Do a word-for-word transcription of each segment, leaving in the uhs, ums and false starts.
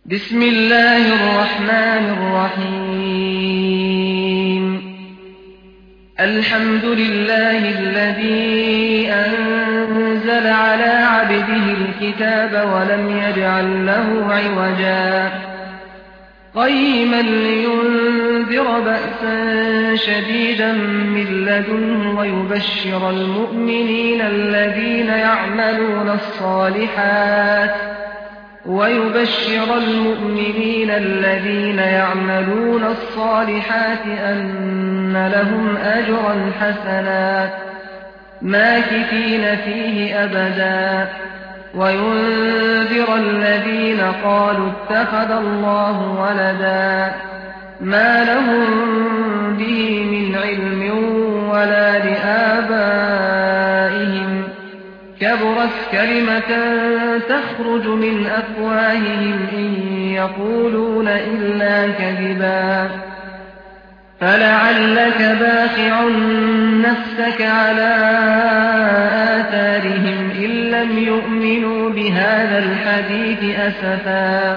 بسم الله الرحمن الرحيم الحمد لله الذي أنزل على عبده الكتاب ولم يجعل له عوجا قيما لينذر بأسا شديدا من لدنه ويبشر المؤمنين الذين يعملون الصالحات ويبشر المؤمنين الذين يعملون الصالحات أن لهم أجرا حسنا ماكثين فيه أبدا وينذر الذين قالوا اتخذ الله ولدا ما لهم به من علم ولا لآبائهم كبرت كلمة تخرج من أفواههم إن يقولون إلا كذبا فلعلك باخع نفسك على آثارهم إن لم يؤمنوا بهذا الحديث أسفا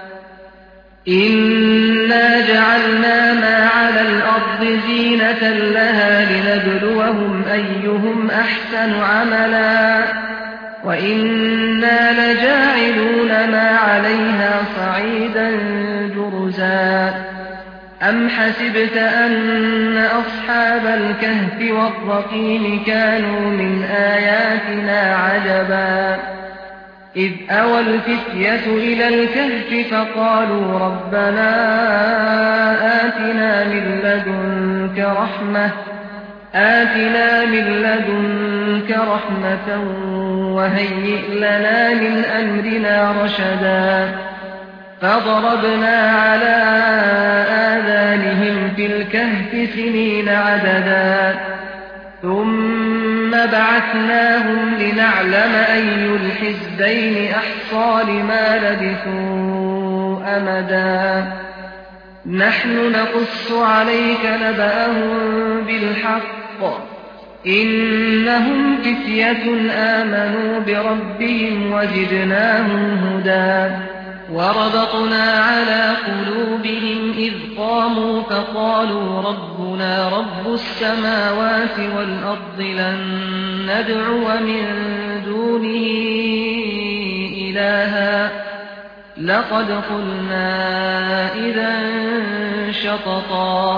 إنا جعلنا ما على الأرض زينة لها لنبلوهم أيهم أحسن عملا وإنا لجاعلون ما عليها صعيدا جرزا أم حسبت أن أصحاب الكهف والرقيم كانوا من آياتنا عجبا إذ أوى الفتية إلى الكهف فقالوا ربنا آتنا من لدنك رحمة آتنا من لدنك رحمة وهيئ لنا من أمرنا رشدا فضربنا على آذانهم في الكهف سنين عددا ثم بعثناهم لنعلم أي الحزبين أحصى لما لبثوا أمدا نحن نقص عليك نبأهم بالحق إنهم فتية آمنوا بربهم وزدناهم هدى وربطنا على قلوبهم إذ قاموا فقالوا ربنا رب السماوات والأرض لن ندعو من دونه إلها لقد قلنا إذا شططا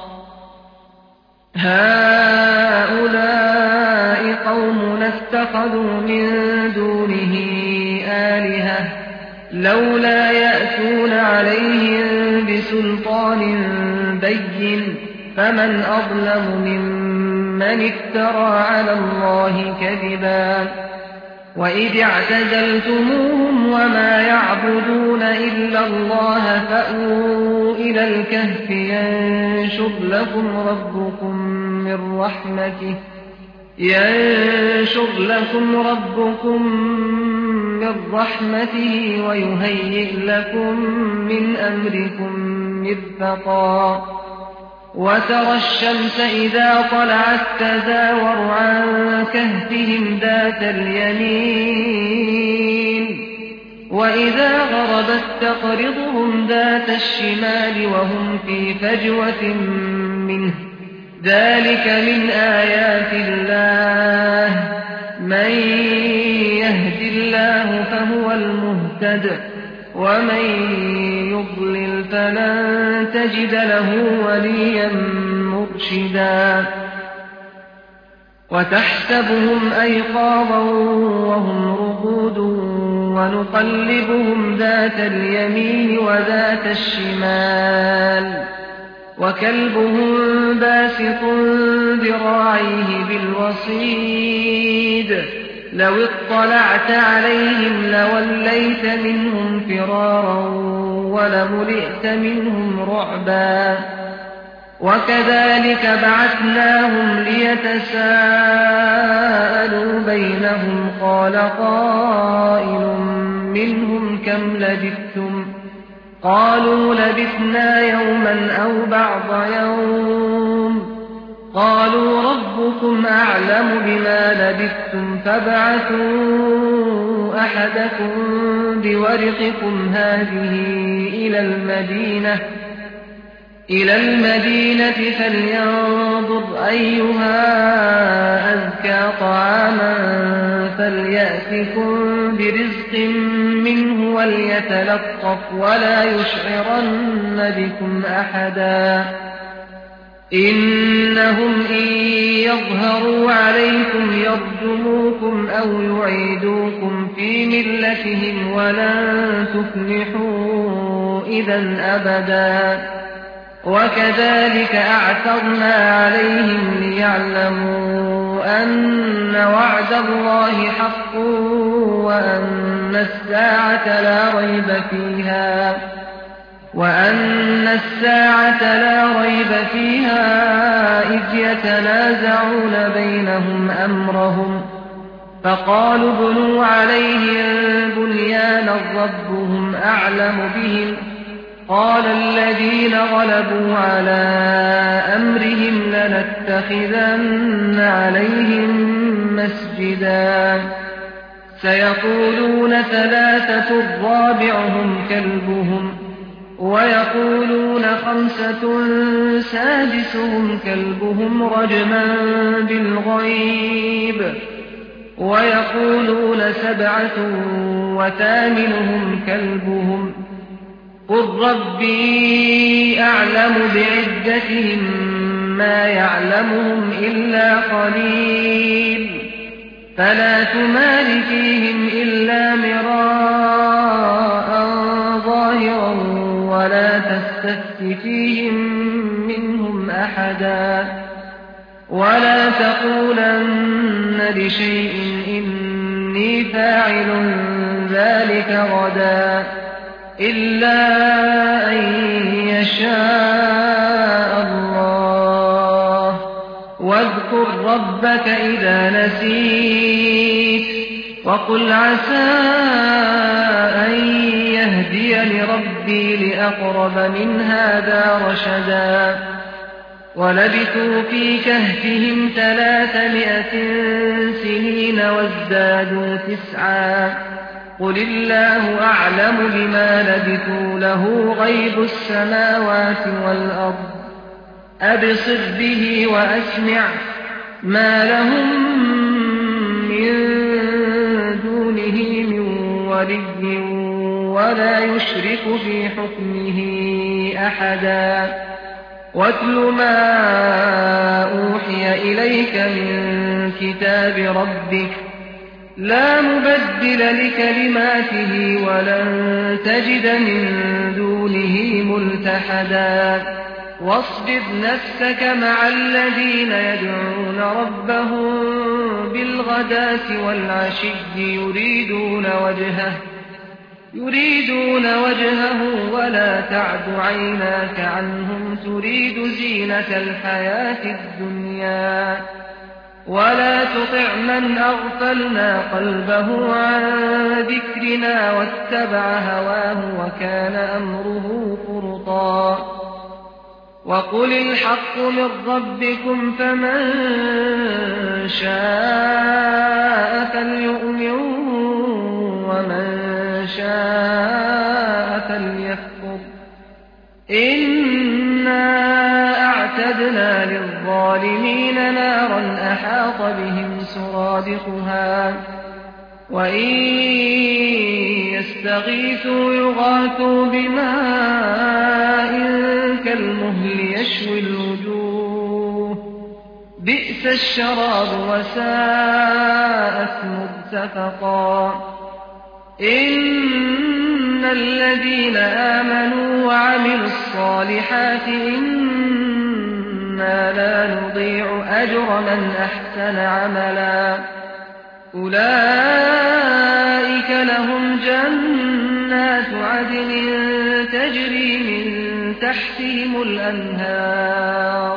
هؤلاء قوم اتخذوا من دونه آلهة لولا يأتون عليهم بسلطان بين فمن أظلم ممن افترى على الله كذبا وإذ اعتزلتموهم وما يعبدون إلا الله فأووا إلى الكهف ينشر لكم ربكم من رحمته ينشر لكم ربكم من رحمته ويهيئ لكم من أمركم مرفقا وترى الشمس إذا طلعت تزاور عن كهفهم ذات اليمين وإذا غربت تقرضهم ذات الشمال وهم في فجوة منه ذلك من آيات الله من يهد الله فهو المهتد ومن يضلل فلن تجد له وليا مرشدا وتحسبهم أيقاظا وهم رقود ونقلبهم ذات اليمين وذات الشمال وكلبهم باسط ذراعيه بالوصيد لو اطلعت عليهم لوليت منهم فرارا ولملئت منهم رعبا وكذلك بعثناهم ليتساءلوا بينهم قال قائل منهم كم لبثتم قالوا لبثنا يوما أو بعض يوم قالوا ربكم أعلم بما لبثتم فابعثوا أحدكم بورقكم هذه إلى المدينة إلى المدينة فلينظر أيها أزكى طعاما فليأتكم برزق منه وليتلطف ولا يشعرن بكم أحدا إنهم إن يظهروا عليكم يرجموكم أو يعيدوكم في ملتهم ولن تفلحوا إذا أبدا وكذلك أعثرنا عليهم ليعلموا أن وعد الله حق وأن الساعة لا ريب فيها وأن الساعة لا ريب فيها إذ يتنازعون بينهم أمرهم فقالوا ابنوا عليهم بنيانا ربهم أعلم بهم قال الذين غلبوا على أمرهم لنتخذن عليهم مسجدا سيقولون ثلاثة رابعهم كلبهم ويقولون خمسة سادسهم كلبهم رجما بالغيب ويقولون سبعة وثامنهم كلبهم قل ربي أعلم بعدتهم ما يعلمهم إلا قليل فلا تمار فيهم إلا مراء ظاهرا ولا تستفت فيهم منهم أحدا ولا تقولن لشيء إني فاعل ذلك غدا إلا أن يشاء الله واذكر ربك إذا نسيت وقل عسى أن يهديني ربي لأقرب من هذا رشدا ولبثوا في كهفهم ثلاثمائة سنين وازدادوا تسعا قل الله أعلم بما لبثوا له غيب السماوات والأرض أبصر به وأسمع ما لهم من دونه من ولي ولا يشرك في حكمه أحدا واتل ما أوحي إليك من كتاب ربك لا مبدل لكلماته ولن تجد من دونه ملتحدا واصبر نفسك مع الذين يدعون ربهم بالغداة والعشي يريدون وجهه يريدون وجهه ولا تعد عيناك عنهم تريد زينة الحياة الدنيا ولا تطع من أغفلنا قلبه عن ذكرنا واتبع هواه وكان أمره فرطا وقل الحق من ربكم فمن شاء فليؤمن ومن شاء فليكفر إنا أعتدنا للظالمين نارا أحاط بهم سرادقها وإن يستغيثوا يغاثوا بماء كالمهل يشوي الوجوه بئس الشراب وساءت مرتفقا إن الذين آمنوا وعملوا الصالحات إنا لا نضيع أجر من أحسن عملا أولئك لهم جنات عدن تجري من تحتهم الأنهار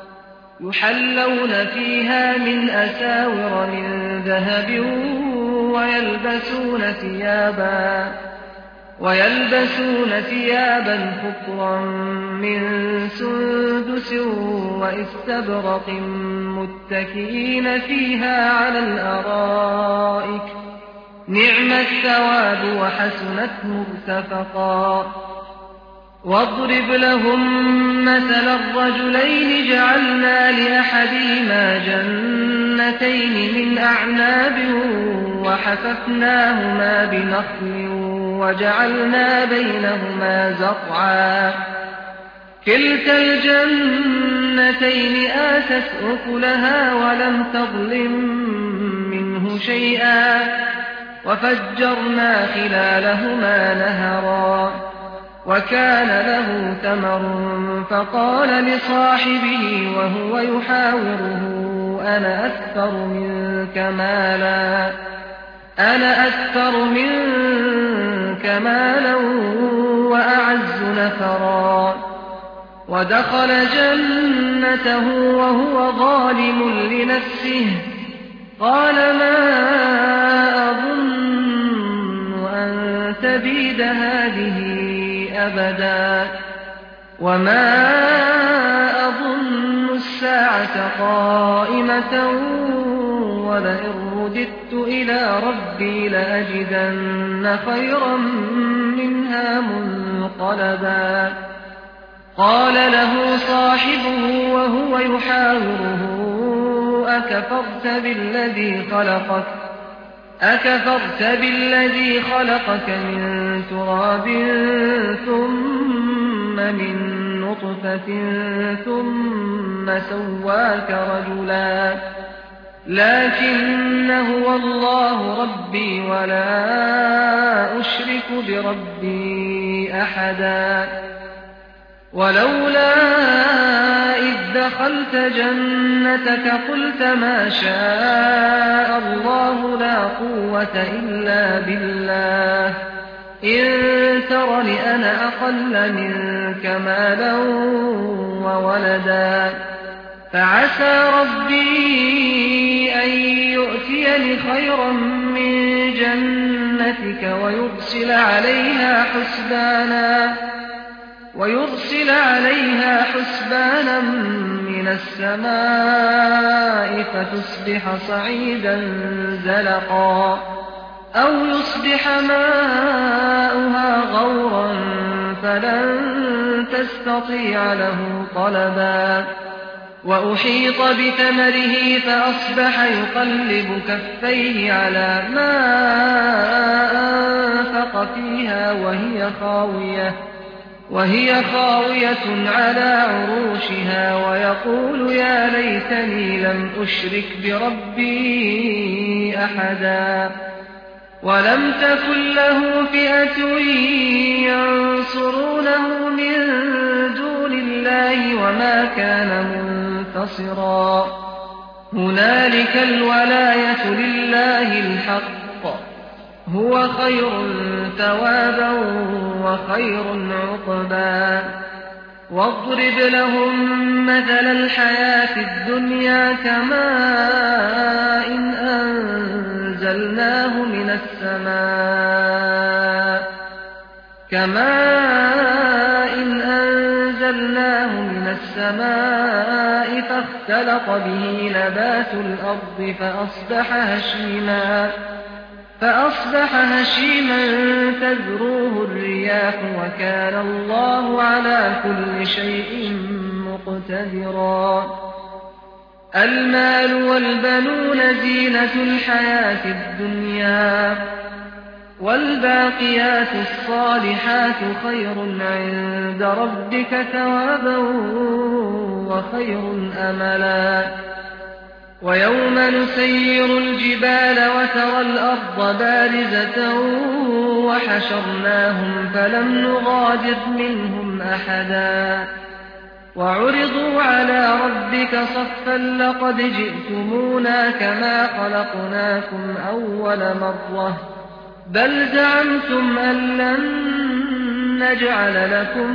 يحلون فيها من أساور من ذهب ويلبسون ثيابا ويلبسون ثيابا خضرا من سندس واستبرق متكئين فيها على الأرائك نعم الثواب وحسنت مرتفقا واضرب لهم مثل الرجلين جعلنا لأحدهما جنتين من أعناب وحففناهما بنخل وجعلنا بينهما زرعا كلتا الجنتين آتت أكلها ولم تظلم منه شيئا وفجرنا خلالهما نهرا وكان له ثمر فقال لصاحبه وهو يحاوره أنا أكثر منك مالا أنا أكثر منك مالا وأعز نفرا ودخل جنته وهو ظالم لنفسه قال ما أظن أن تبيد هذه أبدا وما أظن الساعة قائمة ولئن رددت إلى ربي لأجدن خيرا منها منقلبا قال له صاحبه وهو يحاوره أكفرت بالذي خلقك أكفرت بالذي خلقك من تراب ثم من نطفة ثم سواك رجلا لكن هو الله ربي ولا أشرك بربي أحدا ولولا إذ دخلت جنتك قلت ما شاء الله لا قوة إلا بالله إن ترني أنا أقل منك مالا وولدا فعسى ربي أن يؤتيني خيرا من جنتك ويرسل عليها حسبانا ويرسل عليها حسبانا من السماء فتصبح صعيدا زلقا أو يصبح ماؤها غورا فلن تستطيع له طلبا وأحيط بثمره فأصبح يقلب كفيه على ما أنفق فيها وهي خاوية وهي خاوية على عروشها ويقول يا ليتني لم أشرك بربي أحدا ولم تكن له فئة ينصرونه من دون الله وما كان منتصرا هنالك الولاية لله الحق هو خير ثوابا وخير عقبا واضرب لهم مثل الحياة الدنيا كماء إن أنزلناه من السماء كماء إن أنزلناه من السماء فاختلط به نبات الأرض فأصبح هشيما فأصبح هشيما تذروه الرياح وكان الله على كل شيء مقتدرا المال والبنون زينة الحياة الدنيا والباقيات الصالحات خير عند ربك ثوابا وخير أملا ويوم نسير الجبال وترى الأرض بارزة وحشرناهم فلم نغادر منهم أحدا وعرضوا على ربك صفا لقد جئتمونا كما خلقناكم أول مرة بل زعمتم أن لن نجعل لكم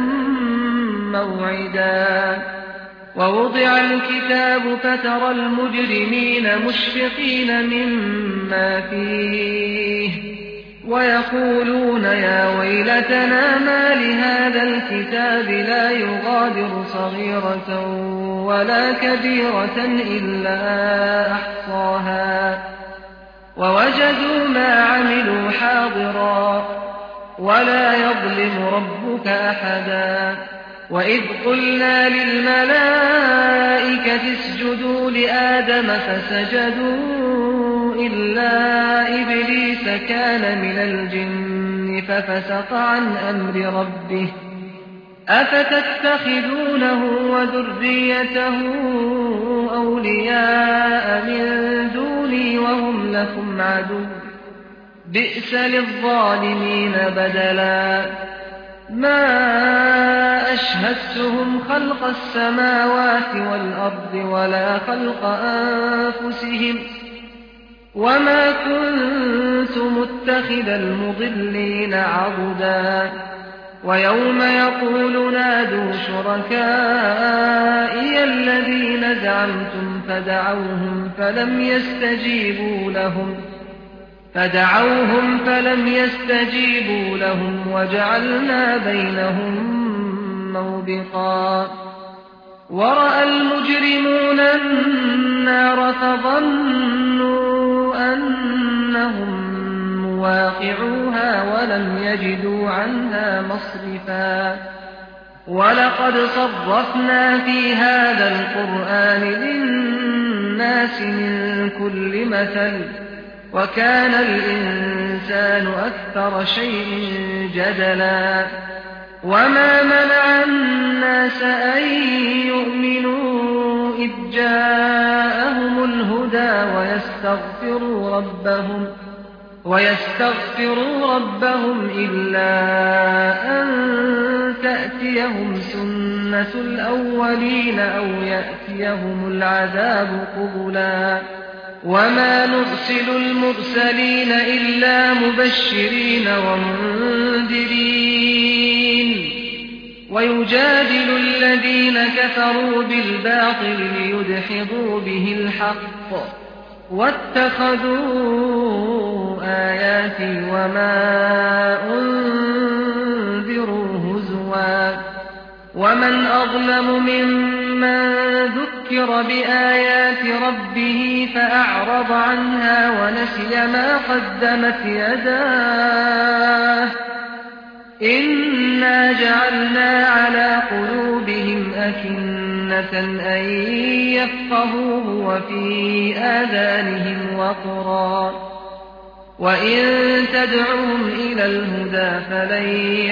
موعدا ووضع الكتاب فترى المجرمين مشفقين مما فيه ويقولون يا ويلتنا ما لهذا الكتاب لا يغادر صغيرة ولا كبيرة إلا أحصاها ووجدوا ما عملوا حاضرا ولا يظلم ربك أحدا وإذ قلنا للملائكة اسجدوا لآدم فسجدوا إلا إبليس كان من الجن ففسق عن أمر ربه أفتتخذونه وذريته أولياء من دوني وهم لكم عدو بئس للظالمين بدلا ما أشهدتهم خلق السماوات والأرض ولا خلق أنفسهم وما كنت متخذ المضلين عضدا ويوم يقول نادوا شركائي الذين زعمتم فدعوهم فلم يستجيبوا لهم فدعوهم فلم يستجيبوا لهم وجعلنا بينهم موبقا ورأى المجرمون النار فظنوا أنهم مواقعوها ولم يجدوا عنها مصرفا ولقد صرفنا في هذا القرآن للناس من كل مثل وكان الإنسان أكثر شيء جدلا وما منع الناس أن يؤمنوا إذ جاءهم الهدى ويستغفروا ربهم ويستغفروا ربهم إلا أن تأتيهم سنة الأولين أو يأتيهم العذاب قبلا وما نرسل المرسلين إلا مبشرين ومنذرين ويجادل الذين كفروا بالباطل ليدحضوا به الحق واتخذوا آياتي وما أنذروا هزوا ومن أظلم ممن ذكر بآيات ربه فأعرض عنها ونسي ما قدمت يداه إنا جعلنا على قلوبهم أكنة أن يفقهوه وفي آذانهم وقرا وإن تدعوهم إلى الهدى فلن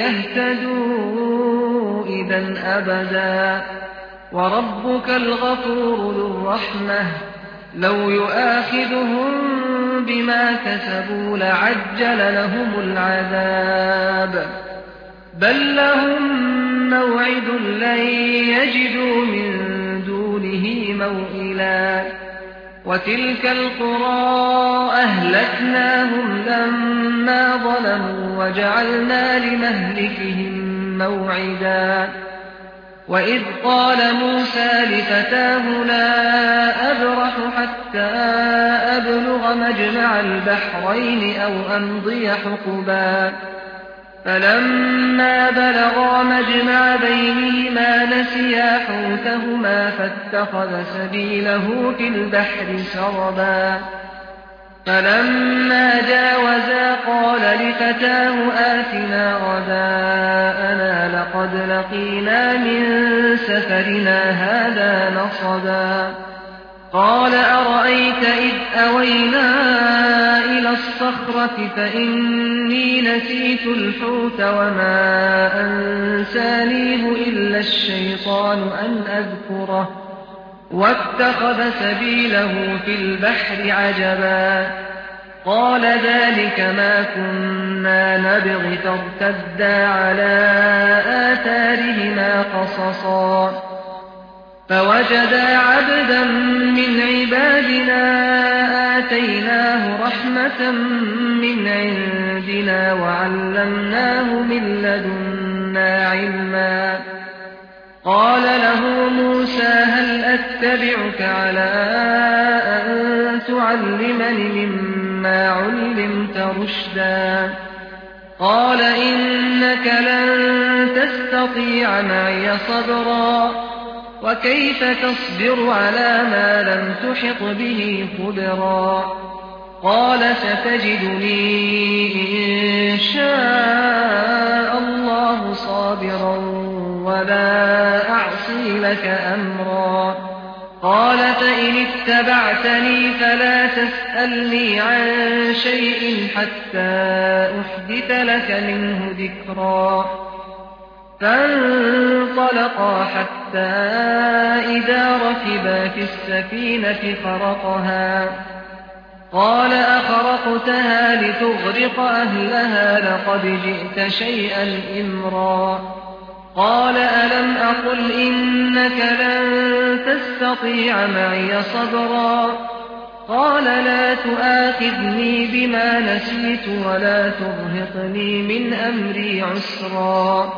يهتدوا إذا أبدا وربك الغفور ذو الرحمة لو يؤاخذهم بما كسبوا لعجل لهم العذاب بل لهم موعد لن يجدوا من دونه موئلا وتلك القرى أهلكناهم لما ظلموا وجعلنا لمهلكهم موعدا وإذ قال موسى لفتاه لا أبرح حتى أبلغ مجمع البحرين أو أمضي حقبا فلما بلغا مجمع بينهما نسيا حوتهما فاتخذ سبيله في البحر سربا فلما جاوزا قال لفتاه آتنا غداءنا لقد لقينا من سفرنا هذا نصبا قال أرأيت إذ أوينا إلى الصخرة فإني نسيت الحوت وما أنسانيه إلا الشيطان أن أذكره واتخذ سبيله في البحر عجبا قال ذلك ما كنا نبغي فارتدا على آثارهما قصصا فوجدا عبدا من عبادنا آتيناه رحمة من عندنا وعلمناه من لدنا علما قال له موسى هل أتبعك على أن تعلمني مما علمت رشدا قال إنك لن تستطيع معي صبرا وكيف تصبر على ما لم تحط به خبرا قال ستجدني إن شاء الله صابرا ولا أعصي لك أمرا قال فإن اتبعتني فلا تسألني عن شيء حتى أحدث لك منه ذكرا فانطلقا حتى إذا ركبا في السفينة خرقها قال أخرقتها لتغرق أهلها لقد جئت شيئا إمرا قال ألم أقل إنك لن تستطيع معي صبرا قال لا تؤاخذني بما نسيت ولا ترهقني من أمري عسرا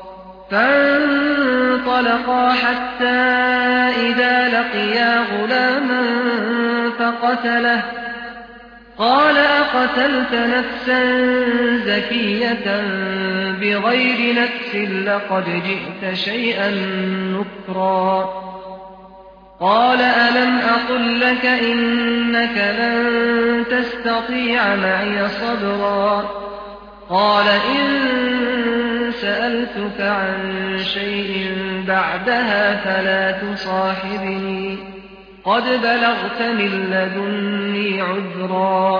فانطلقا حتى إذا لقيا غلاما فقتله قال أقتلت نفسا زكية بغير نفس لقد جئت شيئا نكرا قال ألم أقل لك إنك لن تستطيع معي صبرا قال إن سألتك عن شيء بعدها فلا تصاحبني قد بلغت من لدني عذرا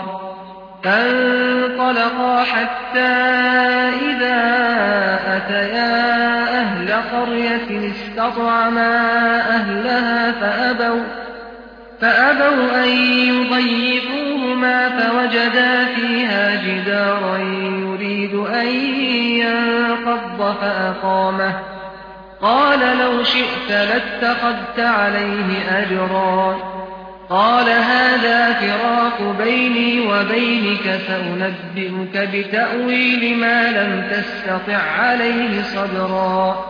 فانطلقا حتى إذا أتيا أهل قرية استطعما أهلها فأبوا, فأبوا أن يضيفوهما فوجدا فيها جدارا يريد أن ينقض فأقامه قال لو شئت لاتخذت عليه أجرا قال هذا فراق بيني وبينك سأنبئك بتأويل ما لم تستطع عليه صبرا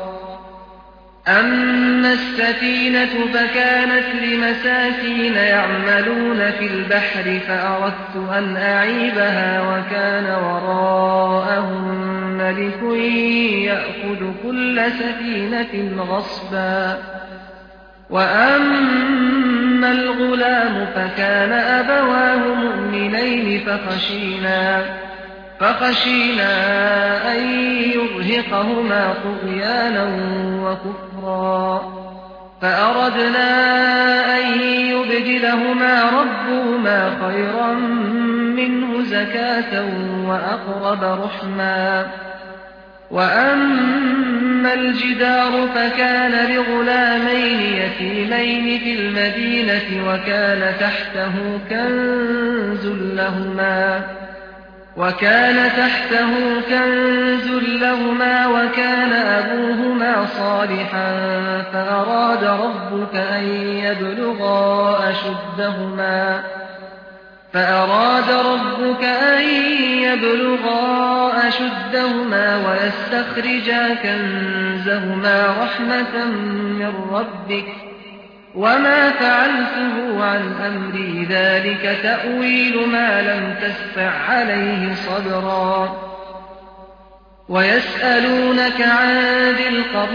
أما السفينة فكانت لمساكين يعملون في البحر فأردت أن أعيبها وكان وراءهم ملك يأخذ كل سفينة غصبا وأما الغلام فكان أبواه مؤمنين فخشينا, فخشينا أن يرهقهما طغيانا وكفرا فأردنا أن يبدلهما ربهما خيرا منه زكاة وأقرب رحما وأما الجدار فكان لغلامين يتيمين في المدينة وكان تحته كنز لهما وكان تحته كنز لهما وكان أبوهما صالحا فأراد ربك أن يبلغا أشدهما فأراد ربك أن يبلغا أشدهما ويستخرجا كنزهما رحمة من ربك وما فعلته عن أمري ذلك تأويل ما لم تستطع عليه صبرا ويسألونك عن ذي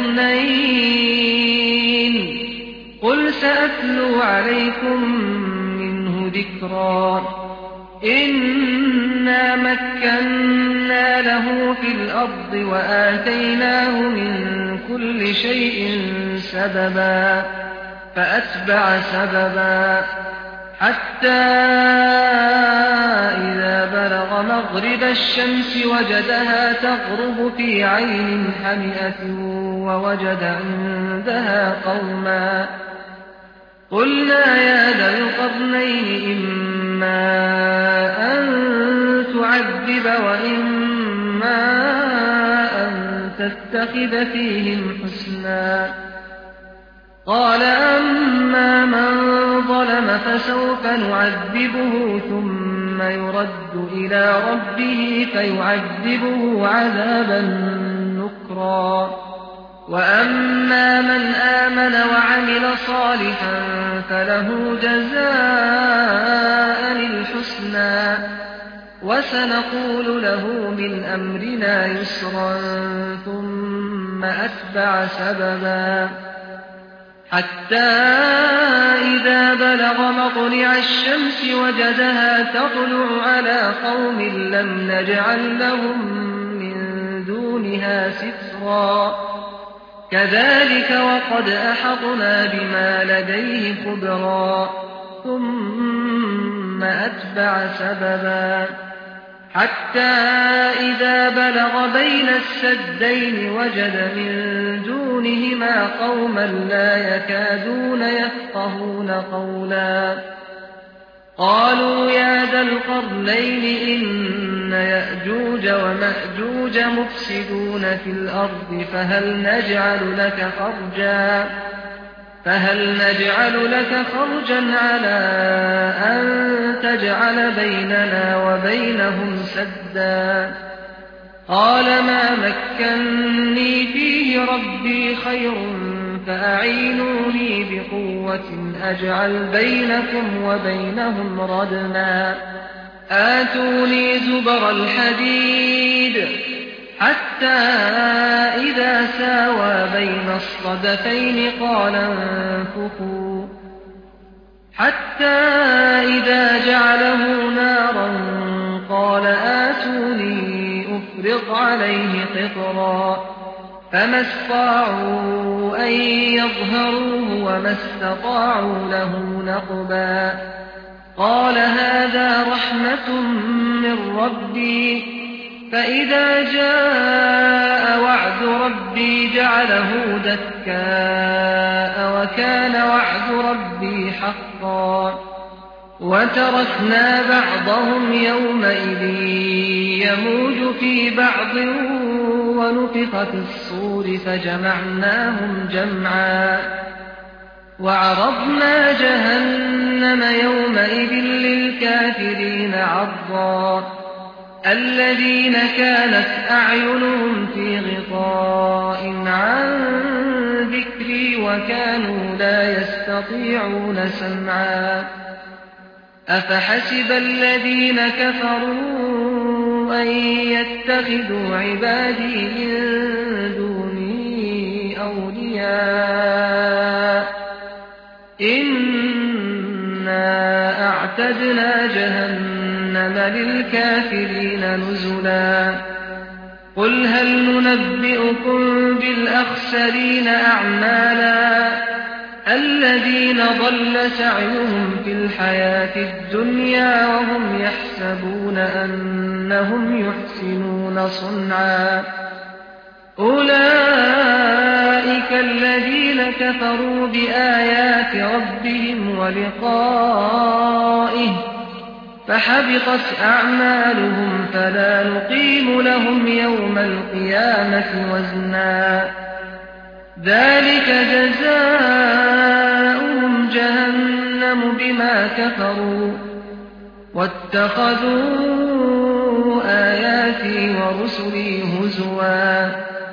القرنين قل سأتلو عليكم منه ذكرا إنا مكنا له في الأرض وآتيناه من كل شيء سببا فأتبع سببا حتى إذا بلغ مغرب الشمس وجدها تغرب في عين حمئة ووجد عندها قوما قلنا يا ذا القرنين إما أن تعذب وإما أن تتخذ فيهم حسنا قال أما من ظلم فسوف نعذبه ثم يرد إلى ربه فيعذبه عذابا نكرا وأما من آمن وعمل صالحا فله جزاء الحسنى وسنقول له من أمرنا يسرا ثم أتبع سببا حتى إذا بلغ مطلع الشمس وجدها تطلع على قوم لم نجعل لهم من دونها سترا كذلك وقد أحطنا بما لديه خبرا ثم أتبع سببا حتى إذا بلغ بين السدين وجد من دونهما قوما لا يكادون يفقهون قولا قالوا يا ذا القرنين إن يأجوج ومأجوج مفسدون في الأرض فهل نجعل لك خرجا فهل نجعل لك خرجا على أن تجعل بيننا وبينهم سدا قال ما مكني فيه ربي خير فأعينوني بقوة أجعل بينكم وبينهم ردما آتوني زبر الحديد حتى إذا ساوى بين الصدفين قال انفخوا حتى إذا جعله نارا قال آتوني أفرغ عليه قطرا فما استطاعوا أن يظهروه وما استطاعوا له نقبا قال هذا رحمة من ربي فإذا جاء وعد ربي جعله دكاء وكان وعد ربي حقا وتركنا بعضهم يومئذ يموج في بعض ونفخ في الصور فجمعناهم جمعا وعرضنا جهنم يومئذ للكافرين عرضا الذين كانت أعينهم في غطاء عن ذكري وكانوا لا يستطيعون سمعا أفحسب الذين كفروا أن يتخذوا عبادي من دوني أولياء إنا أعتدنا جهنم للكافرين نزلا قل هل ننبئكم بالأخسرين أعمالا الذين ضل سعيهم في الحياة الدنيا وهم يحسبون أنهم يحسنون صنعا أولئك الذين كفروا بآيات ربهم ولقائه فحبطت أعمالهم فلا نقيم لهم يوم القيامة وزنا ذلك جزاؤهم جهنم بما كفروا واتخذوا آياتي ورسلي هزوا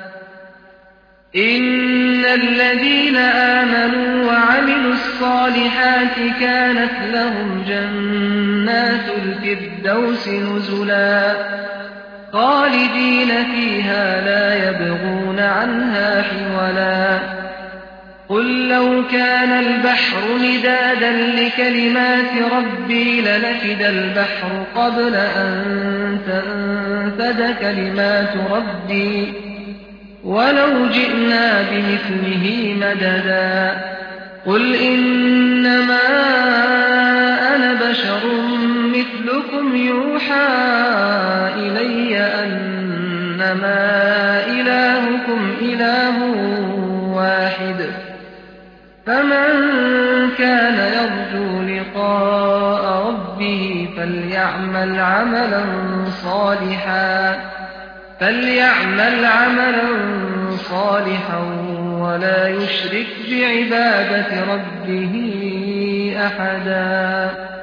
إن الذين آمنوا وعملوا الصالحات كانت لهم جنات الفردوس نزلا خالدين فيها لا يبغون عنها حولا قل لو كان البحر مدادا لكلمات ربي لنفد البحر قبل أن تنفد كلمات ربي ولو جئنا بمثله مددا قل إنما أنا بشر مثلكم يوحى إلي أنما إلهكم إله واحد فمن كان يرجو لقاء ربه فليعمل عملا صالحا فليعمل عملا صالحا ولا يشرك بعبادة ربه أحدا